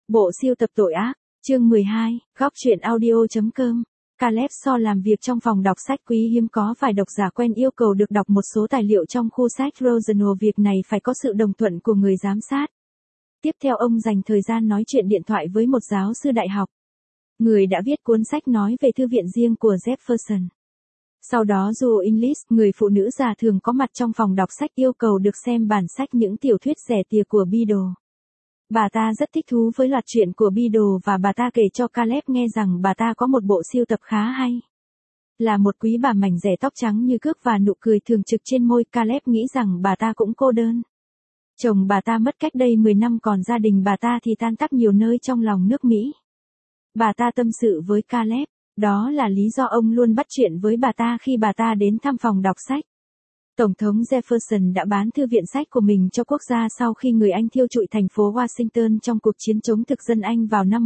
Bộ siêu tập tội ác, chương 12, góc truyện audio.com. Caleb So làm việc trong phòng đọc sách quý hiếm có vài độc giả quen yêu cầu được đọc một số tài liệu trong khu sách Rosenal. Việc này phải có sự đồng thuận của người giám sát. Tiếp theo ông dành thời gian nói chuyện điện thoại với một giáo sư đại học. Người đã viết cuốn sách nói về thư viện riêng của Jefferson. Sau đó Joe English, người phụ nữ già thường có mặt trong phòng đọc sách, yêu cầu được xem bản sách những tiểu thuyết rẻ tìa của Beadle. Bà ta rất thích thú với loạt truyện của Beadle và bà ta kể cho Caleb nghe rằng bà ta có một bộ siêu tập khá hay. Là một quý bà mảnh rẻ tóc trắng như cước và nụ cười thường trực trên môi, Caleb nghĩ rằng bà ta cũng cô đơn. Chồng bà ta mất cách đây 10 năm, còn gia đình bà ta thì tan tác nhiều nơi trong lòng nước Mỹ. Bà ta tâm sự với Caleb, đó là lý do ông luôn bắt chuyện với bà ta khi bà ta đến thăm phòng đọc sách. Tổng thống Jefferson đã bán thư viện sách của mình cho quốc gia sau khi người Anh thiêu trụi thành phố Washington trong cuộc chiến chống thực dân Anh vào năm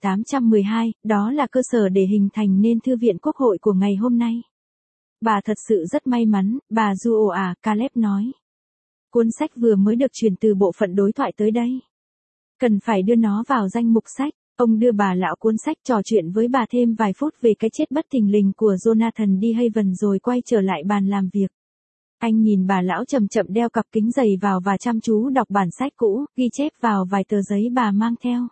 1812, đó là cơ sở để hình thành nên Thư viện Quốc hội của ngày hôm nay. Bà thật sự rất may mắn, bà Joe à, Caleb nói. Cuốn sách vừa mới được chuyển từ bộ phận đối thoại tới đây. Cần phải đưa nó vào danh mục sách. Ông đưa bà lão cuốn sách, trò chuyện với bà thêm vài phút về cái chết bất thình lình của Jonathan D. Haven rồi quay trở lại bàn làm việc. Anh nhìn bà lão chậm chậm đeo cặp kính dày vào và chăm chú đọc bản sách cũ, ghi chép vào vài tờ giấy bà mang theo.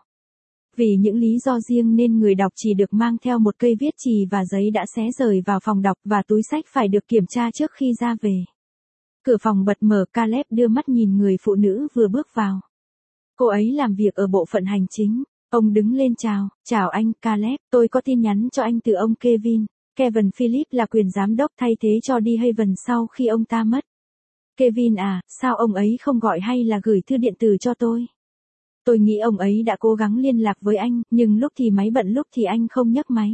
Vì những lý do riêng nên người đọc chỉ được mang theo một cây viết chì và giấy đã xé rời vào phòng đọc, và túi sách phải được kiểm tra trước khi ra về. Cửa phòng bật mở, Caleb đưa mắt nhìn người phụ nữ vừa bước vào. Cô ấy làm việc ở bộ phận hành chính. Ông đứng lên chào anh Caleb, tôi có tin nhắn cho anh từ ông Kevin. Kevin Philip là quyền giám đốc thay thế cho D. Haven sau khi ông ta mất. Kevin à, sao ông ấy không gọi hay là gửi thư điện tử cho tôi? Tôi nghĩ ông ấy đã cố gắng liên lạc với anh, nhưng lúc thì máy bận lúc thì anh không nhấc máy.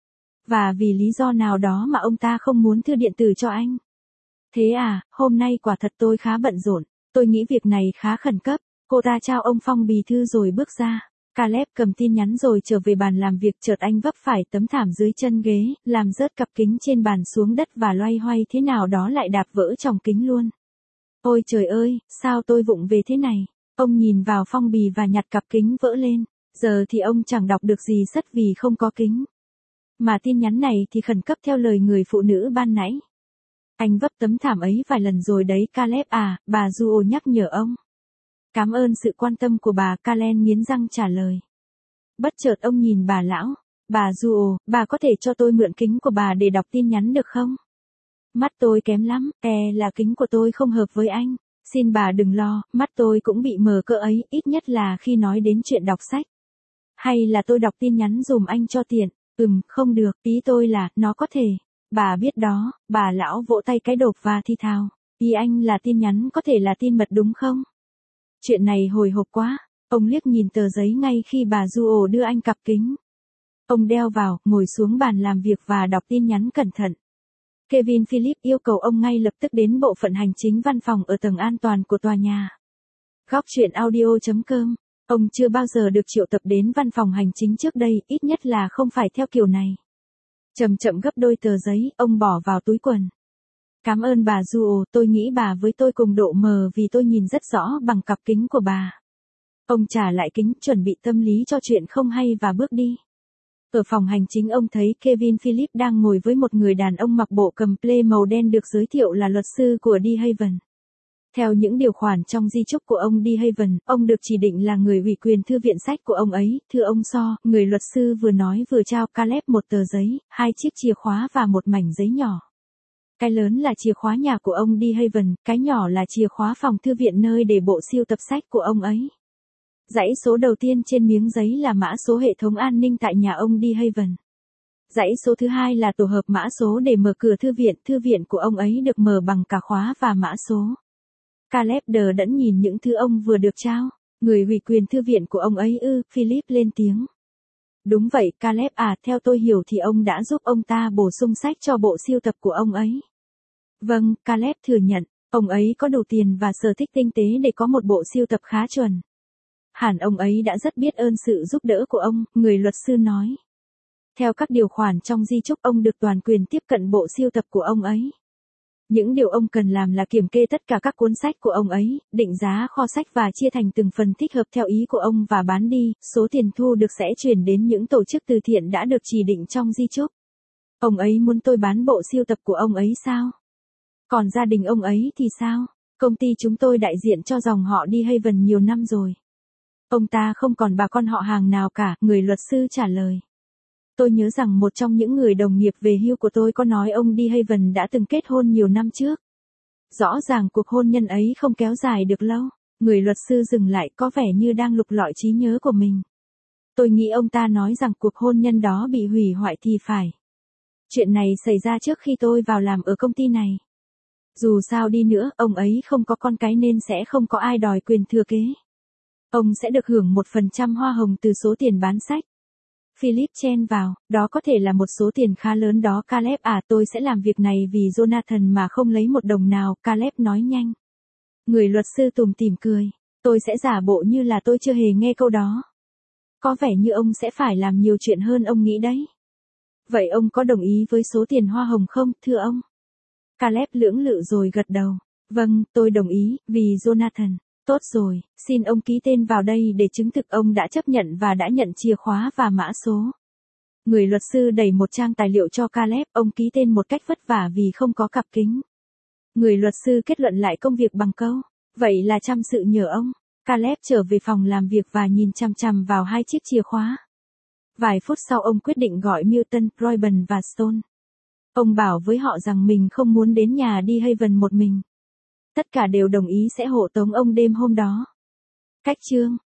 Và vì lý do nào đó mà ông ta không muốn thư điện tử cho anh. Thế à, hôm nay quả thật tôi khá bận rộn, tôi nghĩ việc này khá khẩn cấp. Cô ta trao ông phong bì thư rồi bước ra. Caleb cầm tin nhắn rồi trở về bàn làm việc, chợt anh vấp phải tấm thảm dưới chân ghế, làm rớt cặp kính trên bàn xuống đất và loay hoay thế nào đó lại đạp vỡ tròng kính luôn. Ôi trời ơi, sao tôi vụng về thế này? Ông nhìn vào phong bì và nhặt cặp kính vỡ lên. Giờ thì ông chẳng đọc được gì sất vì không có kính. Mà tin nhắn này thì khẩn cấp theo lời người phụ nữ ban nãy. Anh vấp tấm thảm ấy vài lần rồi đấy Caleb à, bà Joe nhắc nhở ông. Cảm ơn sự quan tâm của bà, Caleb nghiến răng trả lời. Bất chợt ông nhìn bà lão. Bà Joe, bà có thể cho tôi mượn kính của bà để đọc tin nhắn được không? Mắt tôi kém lắm, là kính của tôi không hợp với anh. Xin bà đừng lo, mắt tôi cũng bị mờ cỡ ấy, ít nhất là khi nói đến chuyện đọc sách. Hay là tôi đọc tin nhắn dùm anh cho tiện? Không được, ý tôi là, nó có thể. Bà biết đó, bà lão vỗ tay cái đột và thi thào. Ý anh là tin nhắn có thể là tin mật đúng không? Chuyện này hồi hộp quá. Ông liếc nhìn tờ giấy ngay khi bà Joe đưa anh cặp kính. Ông đeo vào, ngồi xuống bàn làm việc và đọc tin nhắn cẩn thận. Kevin Philip yêu cầu ông ngay lập tức đến bộ phận hành chính văn phòng ở tầng an toàn của tòa nhà. Góc truyện audio.com. Ông chưa bao giờ được triệu tập đến văn phòng hành chính trước đây, ít nhất là không phải theo kiểu này. Chậm chậm gấp đôi tờ giấy, ông bỏ vào túi quần. Cảm ơn bà Joe, tôi nghĩ bà với tôi cùng độ mờ vì tôi nhìn rất rõ bằng cặp kính của bà. Ông trả lại kính, chuẩn bị tâm lý cho chuyện không hay và bước đi. Ở phòng hành chính ông thấy Kevin Philip đang ngồi với một người đàn ông mặc bộ cầm ple màu đen được giới thiệu là luật sư của D. Haven. Theo những điều khoản trong di chúc của ông D. Haven, ông được chỉ định là người ủy quyền thư viện sách của ông ấy. Thưa ông So, người luật sư vừa nói vừa trao Caleb một tờ giấy, 2 chiếc chìa khóa và một mảnh giấy nhỏ. Cái lớn là chìa khóa nhà của ông D. Haven, cái nhỏ là chìa khóa phòng thư viện nơi để bộ siêu tập sách của ông ấy. Dãy số đầu tiên trên miếng giấy là mã số hệ thống an ninh tại nhà ông D. Haven. Dãy số thứ hai là tổ hợp mã số để mở cửa thư viện của ông ấy được mở bằng cả khóa và mã số. Caleb đờ đẫn nhìn những thứ ông vừa được trao. Người ủy quyền thư viện của ông ấy ư? Philip lên tiếng. Đúng vậy Caleb à, theo tôi hiểu thì ông đã giúp ông ta bổ sung sách cho bộ siêu tập của ông ấy. Vâng, Caleb thừa nhận, ông ấy có đủ tiền và sở thích tinh tế để có một bộ siêu tập khá chuẩn. Hẳn ông ấy đã rất biết ơn sự giúp đỡ của ông, người luật sư nói. Theo các điều khoản trong di chúc ông được toàn quyền tiếp cận bộ siêu tập của ông ấy. Những điều ông cần làm là kiểm kê tất cả các cuốn sách của ông ấy, định giá kho sách và chia thành từng phần thích hợp theo ý của ông và bán đi, số tiền thu được sẽ chuyển đến những tổ chức từ thiện đã được chỉ định trong di chúc. Ông ấy muốn tôi bán bộ sưu tập của ông ấy sao? Còn gia đình ông ấy thì sao? Công ty chúng tôi đại diện cho dòng họ De Haven nhiều năm rồi. Ông ta không còn bà con họ hàng nào cả, người luật sư trả lời. Tôi nhớ rằng một trong những người đồng nghiệp về hưu của tôi có nói ông De Haven đã từng kết hôn nhiều năm trước. Rõ ràng cuộc hôn nhân ấy không kéo dài được lâu. Người luật sư dừng lại có vẻ như đang lục lọi trí nhớ của mình. Tôi nghĩ ông ta nói rằng cuộc hôn nhân đó bị hủy hoại thì phải. Chuyện này xảy ra trước khi tôi vào làm ở công ty này. Dù sao đi nữa, ông ấy không có con cái nên sẽ không có ai đòi quyền thừa kế. Ông sẽ được hưởng 1% hoa hồng từ số tiền bán sách. Philip chen vào, đó có thể là một số tiền khá lớn đó Caleb à, tôi sẽ làm việc này vì Jonathan mà không lấy một đồng nào, Caleb nói nhanh. Người luật sư tủm tỉm cười, tôi sẽ giả bộ như là tôi chưa hề nghe câu đó. Có vẻ như ông sẽ phải làm nhiều chuyện hơn ông nghĩ đấy. Vậy ông có đồng ý với số tiền hoa hồng không, thưa ông? Caleb lưỡng lự rồi gật đầu. Vâng, tôi đồng ý, vì Jonathan. Tốt rồi, xin ông ký tên vào đây để chứng thực ông đã chấp nhận và đã nhận chìa khóa và mã số. Người luật sư đẩy một trang tài liệu cho Caleb, ông ký tên một cách vất vả vì không có cặp kính. Người luật sư kết luận lại công việc bằng câu, vậy là chăm sự nhờ ông. Caleb trở về phòng làm việc và nhìn chằm chằm vào hai chiếc chìa khóa. Vài phút sau ông quyết định gọi Milton, Royban và Stone. Ông bảo với họ rằng mình không muốn đến nhà De Haven một mình. Tất cả đều đồng ý sẽ hộ tống ông đêm hôm đó. Cách chương